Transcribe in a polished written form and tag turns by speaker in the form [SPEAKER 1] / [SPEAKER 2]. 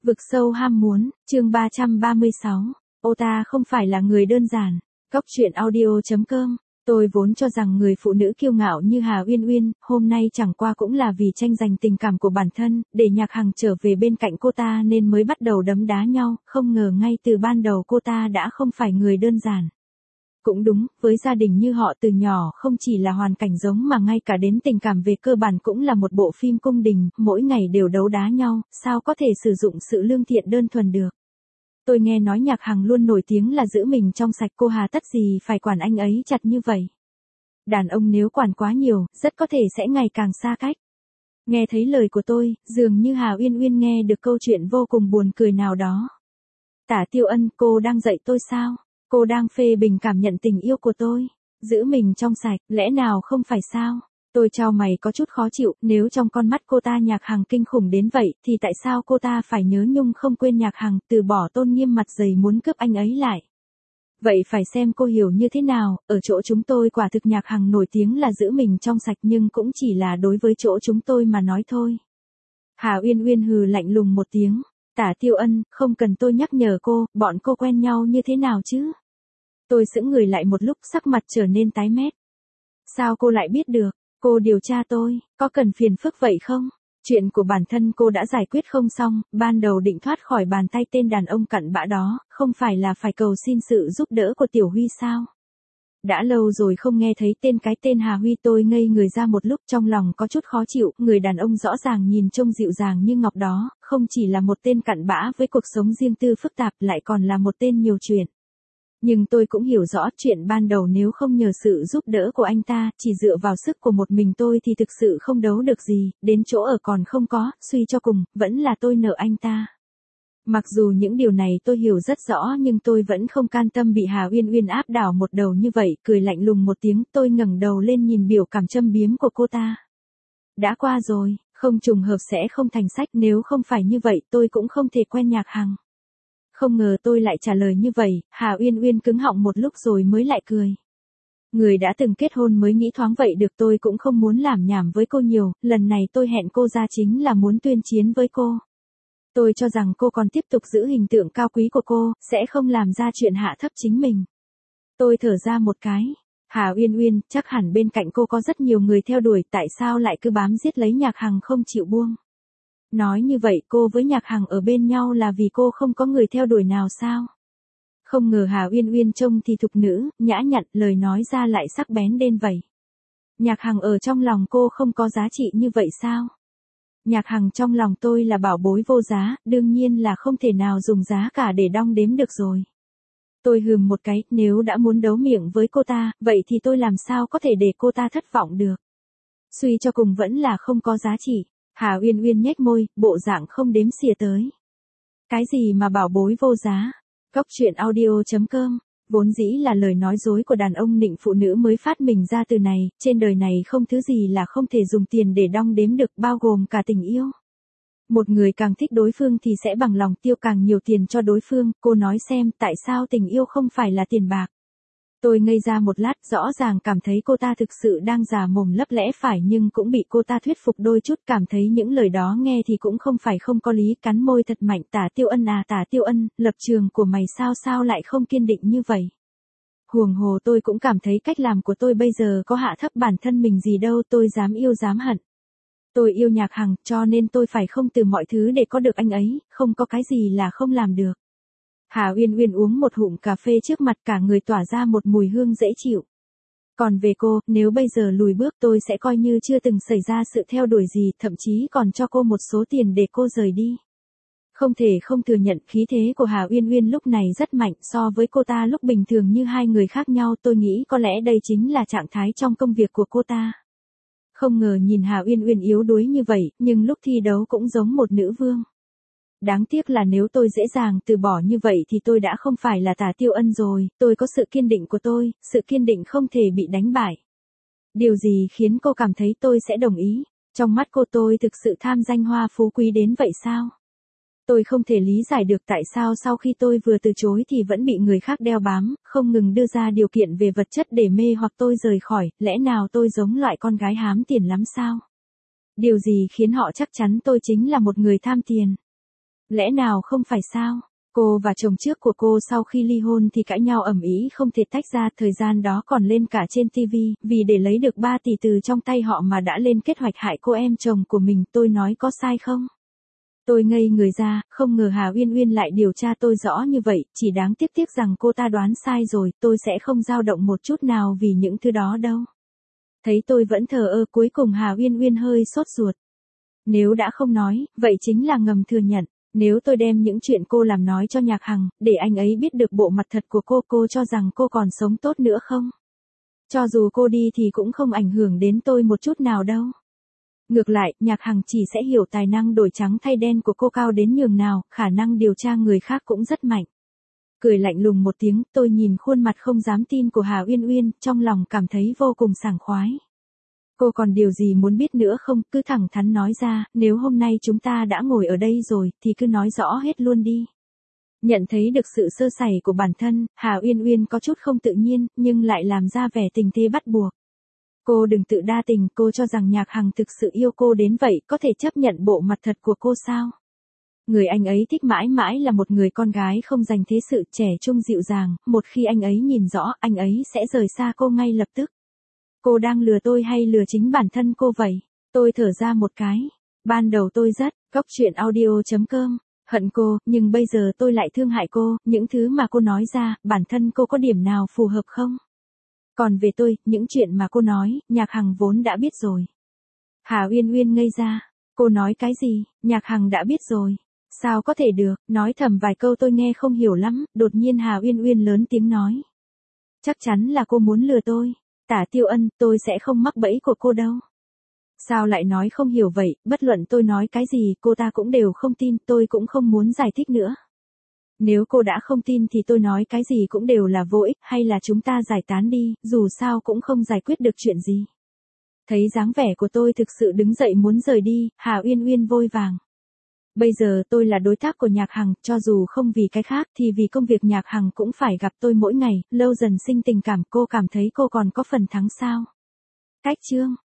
[SPEAKER 1] Vực sâu ham muốn, chương 336. Ô ta không phải là người đơn giản. Góc truyện audio.com. Tôi vốn cho rằng người phụ nữ kiêu ngạo như Hà Uyên Uyên, hôm nay chẳng qua cũng là vì tranh giành tình cảm của bản thân, để Nhạc Hằng trở về bên cạnh cô ta nên mới bắt đầu đấm đá nhau, không ngờ ngay từ ban đầu cô ta đã không phải người đơn giản. Cũng đúng, với gia đình như họ từ nhỏ không chỉ là hoàn cảnh giống mà ngay cả đến tình cảm về cơ bản cũng là một bộ phim cung đình, mỗi ngày đều đấu đá nhau, sao có thể sử dụng sự lương thiện đơn thuần được. Tôi nghe nói Nhạc Hằng luôn nổi tiếng là giữ mình trong sạch, cô hà tất gì phải quản anh ấy chặt như vậy. Đàn ông nếu quản quá nhiều, rất có thể sẽ ngày càng xa cách. Nghe thấy lời của tôi, dường như Hà Uyên Uyên nghe được câu chuyện vô cùng buồn cười nào đó. Tả Tiêu Ân, cô đang dạy tôi sao? Cô đang phê bình cảm nhận tình yêu của tôi. Giữ mình trong sạch, lẽ nào không phải sao? Tôi chau mày có chút khó chịu, nếu trong con mắt cô ta Nhạc Hằng kinh khủng đến vậy, thì tại sao cô ta phải nhớ nhung không quên Nhạc Hằng, từ bỏ tôn nghiêm mặt dày muốn cướp anh ấy lại? Vậy phải xem cô hiểu như thế nào, ở chỗ chúng tôi quả thực Nhạc Hằng nổi tiếng là giữ mình trong sạch nhưng cũng chỉ là đối với chỗ chúng tôi mà nói thôi. Hà Uyên Uyên hừ lạnh lùng một tiếng. Tả Tiêu Ân, không cần tôi nhắc nhở cô, bọn cô quen nhau như thế nào chứ? Tôi sững người lại một lúc, sắc mặt trở nên tái mét. Sao cô lại biết được? Cô điều tra tôi, có cần phiền phức vậy không? Chuyện của bản thân cô đã giải quyết không xong, ban đầu định thoát khỏi bàn tay tên đàn ông cặn bã đó, không phải là phải cầu xin sự giúp đỡ của Tiểu Huy sao? Đã lâu rồi không nghe thấy tên Hà Huy, tôi ngây người ra một lúc, trong lòng có chút khó chịu, người đàn ông rõ ràng nhìn trông dịu dàng như ngọc đó, không chỉ là một tên cặn bã với cuộc sống riêng tư phức tạp, lại còn là một tên nhiều chuyện. Nhưng tôi cũng hiểu rõ chuyện ban đầu nếu không nhờ sự giúp đỡ của anh ta, chỉ dựa vào sức của một mình tôi thì thực sự không đấu được gì, đến chỗ ở còn không có, suy cho cùng, vẫn là tôi nợ anh ta. Mặc dù những điều này tôi hiểu rất rõ nhưng tôi vẫn không can tâm bị Hà Uyên Uyên áp đảo một đầu như vậy, cười lạnh lùng một tiếng, tôi ngẩng đầu lên nhìn biểu cảm châm biếm của cô ta. Đã qua rồi, không trùng hợp sẽ không thành sách, nếu không phải như vậy tôi cũng không thể quen Nhạc Hằng. Không ngờ tôi lại trả lời như vậy, Hà Uyên Uyên cứng họng một lúc rồi mới lại cười. Người đã từng kết hôn mới nghĩ thoáng vậy được, tôi cũng không muốn làm nhảm với cô nhiều, lần này tôi hẹn cô ra chính là muốn tuyên chiến với cô. Tôi cho rằng cô còn tiếp tục giữ hình tượng cao quý của cô, sẽ không làm ra chuyện hạ thấp chính mình. Tôi thở ra một cái. Hà Uyên Uyên, chắc hẳn bên cạnh cô có rất nhiều người theo đuổi, tại sao lại cứ bám giết lấy Nhạc Hằng không chịu buông? Nói như vậy cô với Nhạc Hằng ở bên nhau là vì cô không có người theo đuổi nào sao? Không ngờ Hà Uyên Uyên trông thì thục nữ, nhã nhặn, lời nói ra lại sắc bén đến vậy. Nhạc Hằng ở trong lòng cô không có giá trị như vậy sao? Nhạc Hằng trong lòng tôi là bảo bối vô giá, đương nhiên là không thể nào dùng giá cả để đong đếm được rồi. Tôi hừm một cái, nếu đã muốn đấu miệng với cô ta, vậy thì tôi làm sao có thể để cô ta thất vọng được. Suy cho cùng vẫn là không có giá trị. Hà Uyên Uyên nhếch môi, bộ dạng không đếm xỉa tới. Cái gì mà bảo bối vô giá? Góc truyện audio.com. Vốn dĩ là lời nói dối của đàn ông nịnh phụ nữ mới phát minh ra từ này, trên đời này không thứ gì là không thể dùng tiền để đong đếm được, bao gồm cả tình yêu. Một người càng thích đối phương thì sẽ bằng lòng tiêu càng nhiều tiền cho đối phương, cô nói xem tại sao tình yêu không phải là tiền bạc. Tôi ngây ra một lát, rõ ràng cảm thấy cô ta thực sự đang giả mồm lấp lẽ phải nhưng cũng bị cô ta thuyết phục đôi chút, cảm thấy những lời đó nghe thì cũng không phải không có lý, cắn môi thật mạnh. Tả Tiêu Ân à, Tả Tiêu Ân, lập trường của mày sao lại không kiên định như vậy? Huống hồ tôi cũng cảm thấy cách làm của tôi bây giờ có hạ thấp bản thân mình gì đâu, tôi dám yêu dám hận. Tôi yêu Nhạc Hằng, cho nên tôi phải không từ mọi thứ để có được anh ấy, không có cái gì là không làm được. Hà Uyên Uyên uống một hụm cà phê trước mặt, cả người tỏa ra một mùi hương dễ chịu. Còn về cô, nếu bây giờ lùi bước tôi sẽ coi như chưa từng xảy ra sự theo đuổi gì, thậm chí còn cho cô một số tiền để cô rời đi. Không thể không thừa nhận khí thế của Hà Uyên Uyên lúc này rất mạnh, so với cô ta lúc bình thường như hai người khác nhau, tôi nghĩ có lẽ đây chính là trạng thái trong công việc của cô ta. Không ngờ nhìn Hà Uyên Uyên yếu đuối như vậy, nhưng lúc thi đấu cũng giống một nữ vương. Đáng tiếc là nếu tôi dễ dàng từ bỏ như vậy thì tôi đã không phải là Tả Tiêu Ân rồi, tôi có sự kiên định của tôi, sự kiên định không thể bị đánh bại. Điều gì khiến cô cảm thấy tôi sẽ đồng ý? Trong mắt cô tôi thực sự tham danh hoa phú quý đến vậy sao? Tôi không thể lý giải được tại sao sau khi tôi vừa từ chối thì vẫn bị người khác đeo bám, không ngừng đưa ra điều kiện về vật chất để mê hoặc tôi rời khỏi, lẽ nào tôi giống loại con gái hám tiền lắm sao? Điều gì khiến họ chắc chắn tôi chính là một người tham tiền? Lẽ nào không phải sao? Cô và chồng trước của cô sau khi ly hôn thì cãi nhau ầm ĩ không thể tách ra, thời gian đó còn lên cả trên TV, vì để lấy được 3 tỷ từ trong tay họ mà đã lên kế hoạch hại cô em chồng của mình, tôi nói có sai không? Tôi ngây người ra, không ngờ Hà Uyên Uyên lại điều tra tôi rõ như vậy, chỉ đáng tiếc rằng cô ta đoán sai rồi, tôi sẽ không dao động một chút nào vì những thứ đó đâu. Thấy tôi vẫn thờ ơ, cuối cùng Hà Uyên Uyên hơi sốt ruột. Nếu đã không nói, vậy chính là ngầm thừa nhận. Nếu tôi đem những chuyện cô làm nói cho Nhạc Hằng, để anh ấy biết được bộ mặt thật của cô cho rằng cô còn sống tốt nữa không? Cho dù cô đi thì cũng không ảnh hưởng đến tôi một chút nào đâu. Ngược lại, Nhạc Hằng chỉ sẽ hiểu tài năng đổi trắng thay đen của cô cao đến nhường nào, khả năng điều tra người khác cũng rất mạnh. Cười lạnh lùng một tiếng, tôi nhìn khuôn mặt không dám tin của Hà Uyên Uyên, trong lòng cảm thấy vô cùng sảng khoái. Cô còn điều gì muốn biết nữa không, cứ thẳng thắn nói ra, nếu hôm nay chúng ta đã ngồi ở đây rồi, thì cứ nói rõ hết luôn đi. Nhận thấy được sự sơ sẩy của bản thân, Hà Uyên Uyên có chút không tự nhiên, nhưng lại làm ra vẻ tình thế bắt buộc. Cô đừng tự đa tình, cô cho rằng Nhạc Hằng thực sự yêu cô đến vậy, có thể chấp nhận bộ mặt thật của cô sao? Người anh ấy thích mãi mãi là một người con gái không dành thế sự, trẻ trung dịu dàng, một khi anh ấy nhìn rõ, anh ấy sẽ rời xa cô ngay lập tức. Cô đang lừa tôi hay lừa chính bản thân cô vậy? Tôi thở ra một cái. Ban đầu tôi rất, goctruyện.audio.com, hận cô, nhưng bây giờ tôi lại thương hại cô, những thứ mà cô nói ra, bản thân cô có điểm nào phù hợp không? Còn về tôi, những chuyện mà cô nói, Nhạc Hằng vốn đã biết rồi. Hà Uyên Uyên ngây ra. Cô nói cái gì? Nhạc Hằng đã biết rồi. Sao có thể được? Nói thầm vài câu tôi nghe không hiểu lắm, đột nhiên Hà Uyên Uyên lớn tiếng nói. Chắc chắn là cô muốn lừa tôi. Tả Tiêu Ân, tôi sẽ không mắc bẫy của cô đâu. Sao lại nói không hiểu vậy, bất luận tôi nói cái gì, cô ta cũng đều không tin, tôi cũng không muốn giải thích nữa. Nếu cô đã không tin thì tôi nói cái gì cũng đều là vô ích, hay là chúng ta giải tán đi, dù sao cũng không giải quyết được chuyện gì. Thấy dáng vẻ của tôi thực sự đứng dậy muốn rời đi, Hà Uyên Uyên vội vàng. Bây giờ tôi là đối tác của Nhạc Hằng, cho dù không vì cái khác thì vì công việc Nhạc Hằng cũng phải gặp tôi mỗi ngày, lâu dần sinh tình cảm, cô cảm thấy cô còn có phần thắng sao? Cách chương